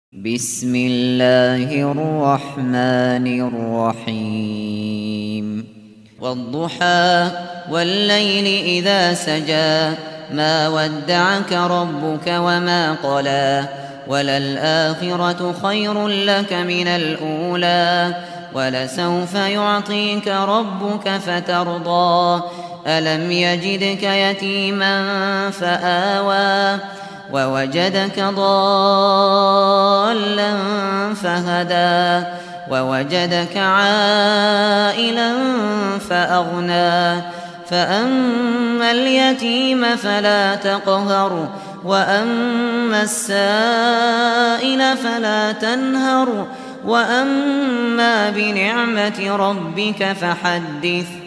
بسم الله الرحمن الرحيم والضحى والليل إذا سجى ما ودعك ربك وما قلى وللآخرة خير لك من الأولى ولسوف يعطيك ربك فترضى ألم يجدك يتيما فآوى ووجدك ضالا فهدى ووجدك عائلا فأغنى فأما اليتيم فلا تقهر وأما السائل فلا تنهر وأما بنعمة ربك فحدث